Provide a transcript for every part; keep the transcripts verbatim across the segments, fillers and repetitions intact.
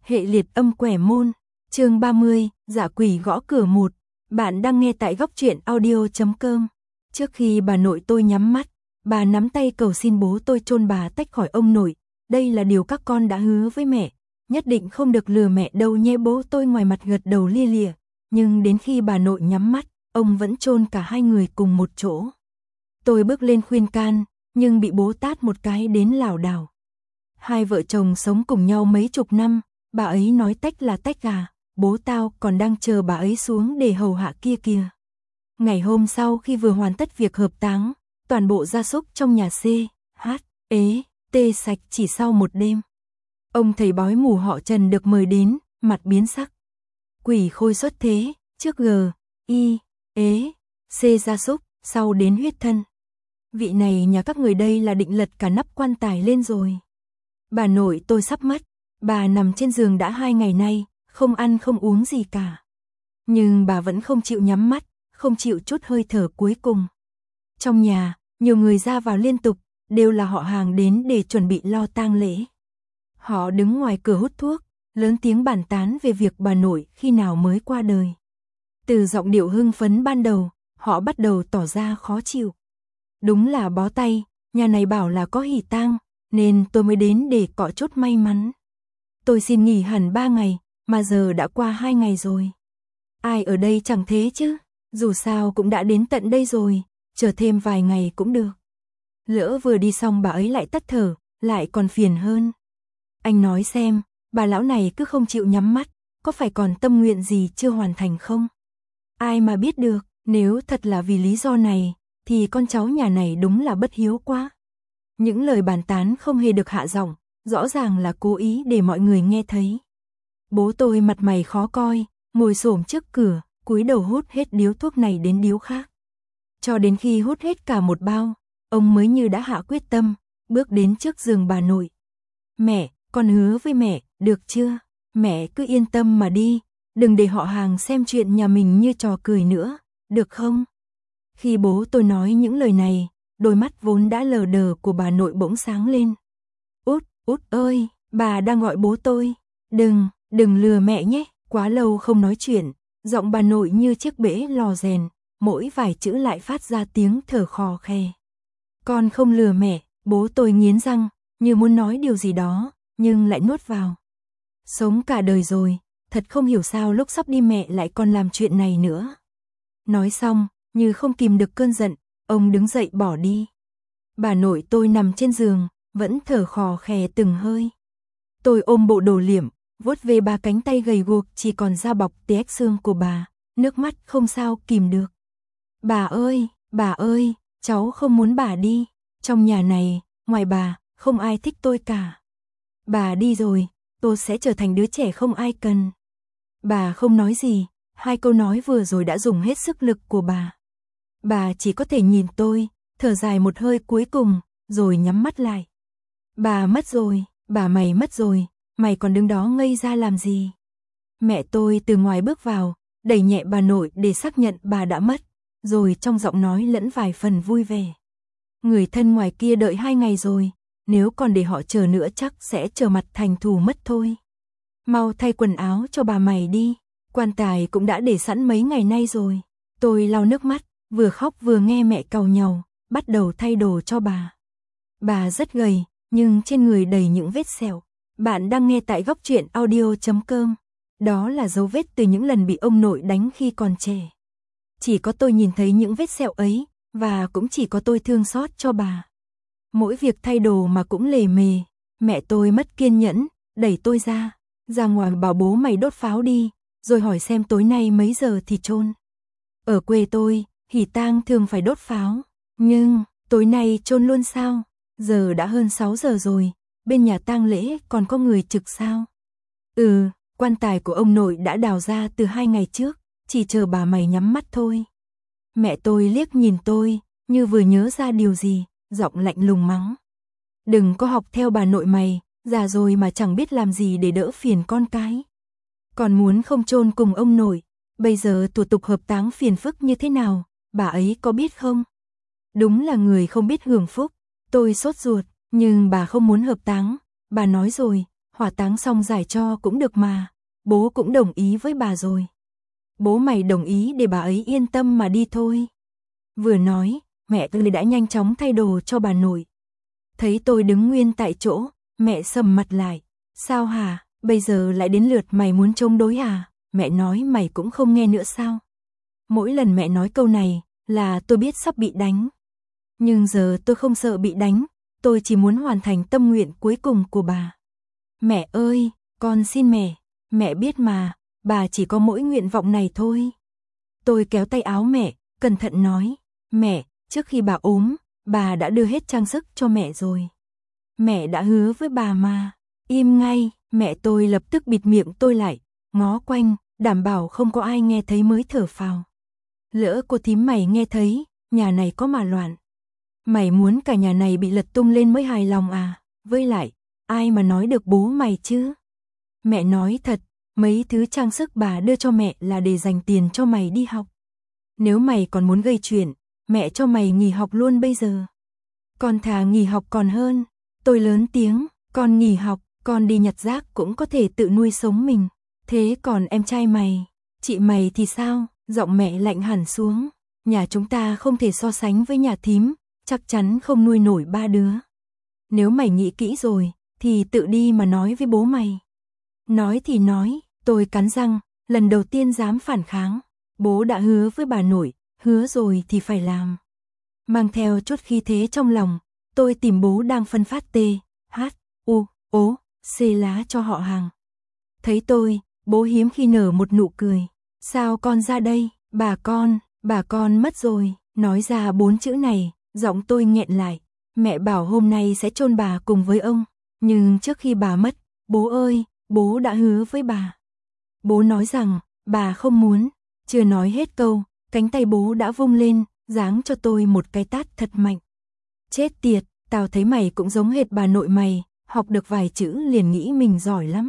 Hệ liệt âm quẻ môn, chương ba mươi, Dạ quỷ gõ cửa một. Bạn đang nghe tại góc truyện audio chấm com. Trước khi bà nội tôi nhắm mắt, bà nắm tay cầu xin bố tôi chôn bà tách khỏi ông nội. Đây là điều các con đã hứa với mẹ, nhất định không được lừa mẹ đâu nhé. Bố tôi ngoài mặt gật đầu lia lịa, nhưng đến khi bà nội nhắm mắt, ông vẫn chôn cả hai người cùng một chỗ. Tôi bước lên khuyên can, nhưng bị bố tát một cái đến lảo đảo. Hai vợ chồng sống cùng nhau mấy chục năm, bà ấy nói tách là tách à, bố tao còn đang chờ bà ấy xuống để hầu hạ kia kìa. Ngày hôm sau khi vừa hoàn tất việc hợp táng, toàn bộ gia súc trong nhà C, H, ế, T sạch chỉ sau một đêm. Ông thầy bói mù họ Trần được mời đến, mặt biến sắc. Quỷ khôi xuất thế, trước G, I, ế, C gia súc, sau đến huyết thân. Vị này nhà các người đây là định lật cả nắp quan tài lên rồi. Bà nội tôi sắp mất, bà nằm trên giường đã hai ngày nay, không ăn không uống gì cả. Nhưng bà vẫn không chịu nhắm mắt, không chịu chút hơi thở cuối cùng. Trong nhà, nhiều người ra vào liên tục, đều là họ hàng đến để chuẩn bị lo tang lễ. Họ đứng ngoài cửa hút thuốc, lớn tiếng bàn tán về việc bà nội khi nào mới qua đời. Từ giọng điệu hưng phấn ban đầu, họ bắt đầu tỏ ra khó chịu. Đúng là bó tay, nhà này bảo là có hỉ tang, nên tôi mới đến để cọ chút may mắn. Tôi xin nghỉ hẳn ba ngày, mà giờ đã qua hai ngày rồi. Ai ở đây chẳng thế chứ, dù sao cũng đã đến tận đây rồi, chờ thêm vài ngày cũng được. Lỡ vừa đi xong bà ấy lại tắt thở, lại còn phiền hơn. Anh nói xem, bà lão này cứ không chịu nhắm mắt, có phải còn tâm nguyện gì chưa hoàn thành không? Ai mà biết được, nếu thật là vì lý do này, thì con cháu nhà này đúng là bất hiếu quá. Những lời bàn tán không hề được hạ giọng, rõ ràng là cố ý để mọi người nghe thấy. Bố tôi mặt mày khó coi, ngồi xổm trước cửa, cúi đầu hút hết điếu thuốc này đến điếu khác. Cho đến khi hút hết cả một bao, ông mới như đã hạ quyết tâm, bước đến trước giường bà nội. Mẹ, con hứa với mẹ, được chưa? Mẹ cứ yên tâm mà đi, đừng để họ hàng xem chuyện nhà mình như trò cười nữa, được không? Khi bố tôi nói những lời này, đôi mắt vốn đã lờ đờ của bà nội bỗng sáng lên. Út, út ơi, bà đang gọi bố tôi. Đừng, đừng lừa mẹ nhé. Quá lâu không nói chuyện, giọng bà nội như chiếc bể lò rèn, mỗi vài chữ lại phát ra tiếng thở khò khe. Con không lừa mẹ, bố tôi nghiến răng, như muốn nói điều gì đó, nhưng lại nuốt vào. Sống cả đời rồi, thật không hiểu sao lúc sắp đi mẹ lại còn làm chuyện này nữa. Nói xong, như không kìm được cơn giận, ông đứng dậy bỏ đi. Bà nội tôi nằm trên giường, vẫn thở khò khè từng hơi. Tôi ôm bộ đồ liệm, vuốt về ba cánh tay gầy guộc chỉ còn da bọc tét xương của bà, nước mắt không sao kìm được. Bà ơi, bà ơi, cháu không muốn bà đi, trong nhà này, ngoài bà, không ai thích tôi cả. Bà đi rồi, tôi sẽ trở thành đứa trẻ không ai cần. Bà không nói gì, hai câu nói vừa rồi đã dùng hết sức lực của bà. Bà chỉ có thể nhìn tôi, thở dài một hơi cuối cùng, rồi nhắm mắt lại. Bà mất rồi, bà mày mất rồi, mày còn đứng đó ngây ra làm gì? Mẹ tôi từ ngoài bước vào, đẩy nhẹ bà nội để xác nhận bà đã mất, rồi trong giọng nói lẫn vài phần vui vẻ. Người thân ngoài kia đợi hai ngày rồi, nếu còn để họ chờ nữa chắc sẽ trở mặt thành thù mất thôi. Mau thay quần áo cho bà mày đi, quan tài cũng đã để sẵn mấy ngày nay rồi. Tôi lau nước mắt, vừa khóc vừa nghe mẹ càu nhàu, bắt đầu thay đồ cho bà. Bà rất gầy, nhưng trên người đầy những vết sẹo. Bạn đang nghe tại góc truyện audio chấm com. Đó là dấu vết từ những lần bị ông nội đánh khi còn trẻ. Chỉ có tôi nhìn thấy những vết sẹo ấy, và cũng chỉ có tôi thương xót cho bà. Mỗi việc thay đồ mà cũng lề mề, mẹ tôi mất kiên nhẫn, đẩy tôi ra, ra ngoài bảo bố mày đốt pháo đi, rồi hỏi xem tối nay mấy giờ thì chôn. Ở quê tôi, hỉ tang thường phải đốt pháo, nhưng tối nay chôn luôn sao? Giờ đã hơn sáu giờ rồi, bên nhà tang lễ còn có người trực sao? Ừ, quan tài của ông nội đã đào ra từ hai ngày trước, chỉ chờ bà mày nhắm mắt thôi. Mẹ tôi liếc nhìn tôi, như vừa nhớ ra điều gì, giọng lạnh lùng mắng. Đừng có học theo bà nội mày, già rồi mà chẳng biết làm gì để đỡ phiền con cái. Còn muốn không chôn cùng ông nội, bây giờ thủ tục hợp táng phiền phức như thế nào, bà ấy có biết không? Đúng là người không biết hưởng phúc. Tôi sốt ruột, nhưng bà không muốn hợp táng, bà nói rồi, hỏa táng xong giải cho cũng được mà, bố cũng đồng ý với bà rồi. Bố mày đồng ý để bà ấy yên tâm mà đi thôi. Vừa nói, mẹ tôi đã nhanh chóng thay đồ cho bà nội. Thấy tôi đứng nguyên tại chỗ, mẹ sầm mặt lại. Sao hả, bây giờ lại đến lượt mày muốn chống đối à? Mẹ nói mày cũng không nghe nữa sao? Mỗi lần mẹ nói câu này là tôi biết sắp bị đánh. Nhưng giờ tôi không sợ bị đánh, tôi chỉ muốn hoàn thành tâm nguyện cuối cùng của bà. Mẹ ơi, con xin mẹ, mẹ biết mà, bà chỉ có mỗi nguyện vọng này thôi. Tôi kéo tay áo mẹ, cẩn thận nói, mẹ, trước khi bà ốm, bà đã đưa hết trang sức cho mẹ rồi. Mẹ đã hứa với bà mà. Im ngay, mẹ tôi lập tức bịt miệng tôi lại, ngó quanh, đảm bảo không có ai nghe thấy mới thở phào. Lỡ cô thím mày nghe thấy, nhà này có mà loạn. Mày muốn cả nhà này bị lật tung lên mới hài lòng à? Với lại, ai mà nói được bố mày chứ? Mẹ nói thật, mấy thứ trang sức bà đưa cho mẹ là để dành tiền cho mày đi học. Nếu mày còn muốn gây chuyện, mẹ cho mày nghỉ học luôn bây giờ. Con thà nghỉ học còn hơn. Tôi lớn tiếng, con nghỉ học, con đi nhặt rác cũng có thể tự nuôi sống mình. Thế còn em trai mày, chị mày thì sao? Giọng mẹ lạnh hẳn xuống. Nhà chúng ta không thể so sánh với nhà thím, chắc chắn không nuôi nổi ba đứa. Nếu mày nghĩ kỹ rồi, thì tự đi mà nói với bố mày. Nói thì nói, tôi cắn răng, lần đầu tiên dám phản kháng. Bố đã hứa với bà nội, hứa rồi thì phải làm. Mang theo chút khí thế trong lòng, tôi tìm bố đang phân phát T, H, U, O, C lá cho họ hàng. Thấy tôi, bố hiếm khi nở một nụ cười. Sao con ra đây, bà con, bà con mất rồi. Nói ra bốn chữ này, giọng tôi nghẹn lại. Mẹ bảo hôm nay sẽ chôn bà cùng với ông. Nhưng trước khi bà mất, bố ơi, bố đã hứa với bà. Bố nói rằng, bà không muốn. Chưa nói hết câu, cánh tay bố đã vung lên, giáng cho tôi một cái tát thật mạnh. Chết tiệt, tao thấy mày cũng giống hệt bà nội mày, học được vài chữ liền nghĩ mình giỏi lắm.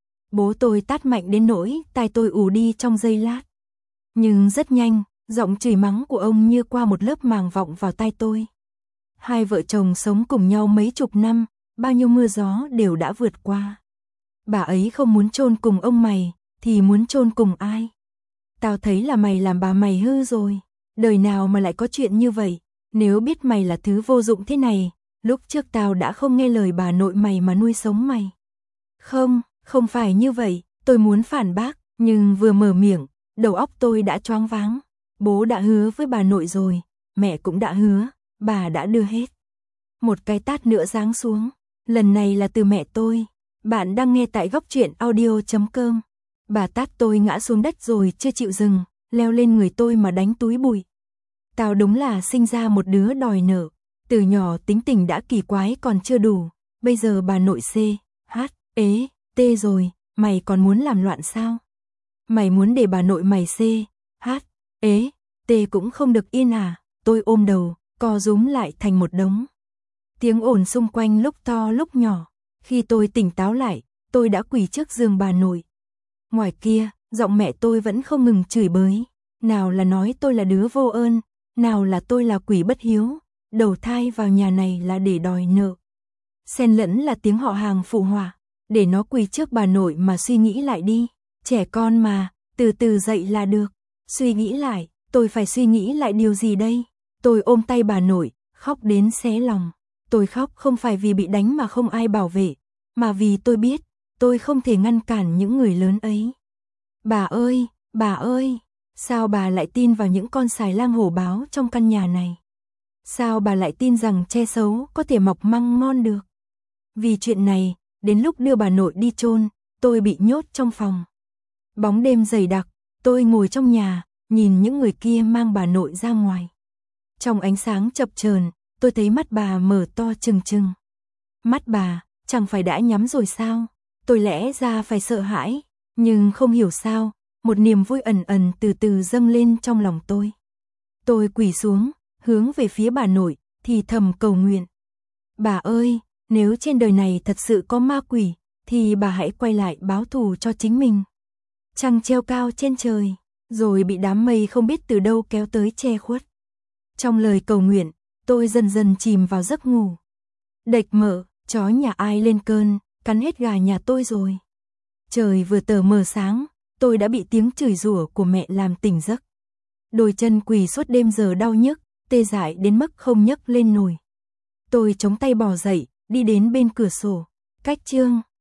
Bố tôi tát mạnh đến nỗi tai tôi ù đi trong giây lát. Nhưng rất nhanh, giọng chửi mắng của ông như qua một lớp màng vọng vào tai tôi. Hai vợ chồng sống cùng nhau mấy chục năm, bao nhiêu mưa gió đều đã vượt qua. Bà ấy không muốn chôn cùng ông mày, thì muốn chôn cùng ai? Tao thấy là mày làm bà mày hư rồi. Đời nào mà lại có chuyện như vậy? Nếu biết mày là thứ vô dụng thế này, lúc trước tao đã không nghe lời bà nội mày mà nuôi sống mày. Không, không phải như vậy, tôi muốn phản bác, nhưng vừa mở miệng, đầu óc tôi đã choáng váng. Bố đã hứa với bà nội rồi, mẹ cũng đã hứa, bà đã đưa hết. Một cái tát nữa giáng xuống, lần này là từ mẹ tôi. Bạn đang nghe tại góc truyện audio chấm com. Bà tát tôi ngã xuống đất rồi chưa chịu dừng, leo lên người tôi mà đánh túi bụi. Tao đúng là sinh ra một đứa đòi nợ, từ nhỏ tính tình đã kỳ quái còn chưa đủ, bây giờ bà nội C, H, ế, T rồi, mày còn muốn làm loạn sao? Mày muốn để bà nội mày C, H, ế, T cũng không được yên à? Tôi ôm đầu, co rúm lại thành một đống. Tiếng ồn xung quanh lúc to lúc nhỏ, khi tôi tỉnh táo lại, tôi đã quỳ trước giường bà nội. Ngoài kia, giọng mẹ tôi vẫn không ngừng chửi bới, nào là nói tôi là đứa vô ơn, nào là tôi là quỷ bất hiếu, đầu thai vào nhà này là để đòi nợ. Xen lẫn là tiếng họ hàng phụ họa, để nó quỳ trước bà nội mà suy nghĩ lại đi, trẻ con mà, từ từ dậy là được. Suy nghĩ lại, tôi phải suy nghĩ lại điều gì đây? Tôi ôm tay bà nội, khóc đến xé lòng. Tôi khóc không phải vì bị đánh mà không ai bảo vệ, mà vì tôi biết, tôi không thể ngăn cản những người lớn ấy. Bà ơi, bà ơi, sao bà lại tin vào những con xài lang hổ báo trong căn nhà này? Sao bà lại tin rằng tre xấu có thể mọc măng ngon được? Vì chuyện này, đến lúc đưa bà nội đi chôn, tôi bị nhốt trong phòng. Bóng đêm dày đặc, tôi ngồi trong nhà, nhìn những người kia mang bà nội ra ngoài. Trong ánh sáng chập chờn, tôi thấy mắt bà mở to trừng trừng. Mắt bà, chẳng phải đã nhắm rồi sao? Tôi lẽ ra phải sợ hãi, nhưng không hiểu sao, một niềm vui ẩn ẩn từ từ dâng lên trong lòng tôi. Tôi quỳ xuống, hướng về phía bà nội, thì thầm cầu nguyện. Bà ơi, nếu trên đời này thật sự có ma quỷ, thì bà hãy quay lại báo thù cho chính mình. Trăng treo cao trên trời, rồi bị đám mây không biết từ đâu kéo tới che khuất. Trong lời cầu nguyện, tôi dần dần chìm vào giấc ngủ. Đệch mở, chó nhà ai lên cơn, cắn hết gà nhà tôi rồi. Trời vừa tờ mờ sáng, tôi đã bị tiếng chửi rủa của mẹ làm tỉnh giấc. Đôi chân quỳ suốt đêm giờ đau nhức, tê dại đến mức không nhấc lên nổi. Tôi chống tay bò dậy, đi đến bên cửa sổ, cách chương